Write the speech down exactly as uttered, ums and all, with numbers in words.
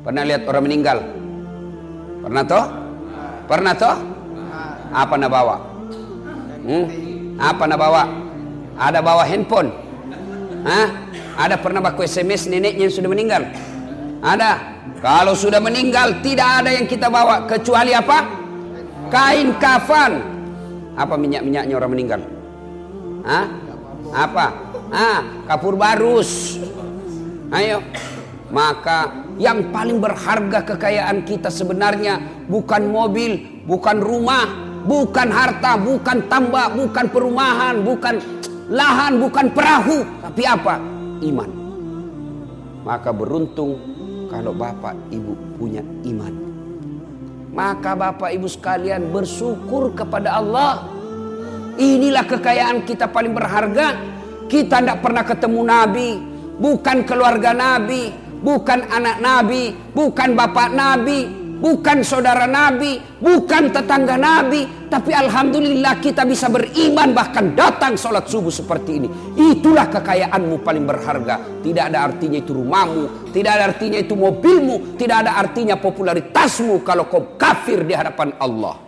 Pernah lihat orang meninggal? Pernah toh? Pernah toh? Apa nak bawa? Hmm? Apa nak bawa? Ada bawa handphone? Hah? Ada pernah baku S M S neneknya yang sudah meninggal? Ada. Kalau sudah meninggal tidak ada yang kita bawa kecuali apa? Kain kafan. Apa minyak-minyaknya orang meninggal? Hah? Apa? Ah, kapur barus. Ayo. Maka yang paling berharga kekayaan kita sebenarnya bukan mobil, bukan rumah, bukan harta, bukan tambak, bukan perumahan, bukan lahan, bukan perahu, tapi apa? Iman. Maka beruntung kalau bapak ibu punya iman. Maka bapak ibu sekalian bersyukur kepada Allah. Inilah kekayaan kita paling berharga. Kita tidak pernah ketemu Nabi, bukan keluarga Nabi, bukan anak Nabi, bukan bapak Nabi, bukan saudara Nabi, bukan tetangga Nabi. Tapi alhamdulillah kita bisa beriman bahkan datang sholat subuh seperti ini. Itulah kekayaanmu paling berharga. Tidak ada artinya itu rumahmu, tidak ada artinya itu mobilmu, tidak ada artinya popularitasmu kalau kau kafir di hadapan Allah.